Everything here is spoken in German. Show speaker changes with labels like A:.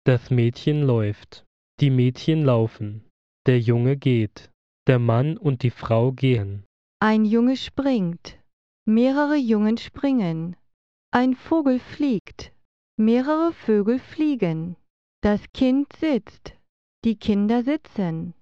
A: Das Mädchen läuft. Die Mädchen laufen. Der Junge geht. Der Mann und die Frau gehen.
B: Ein Junge springt. Mehrere Jungen springen. Ein Vogel fliegt. Mehrere Vögel fliegen. Das Kind sitzt. Die Kinder sitzen.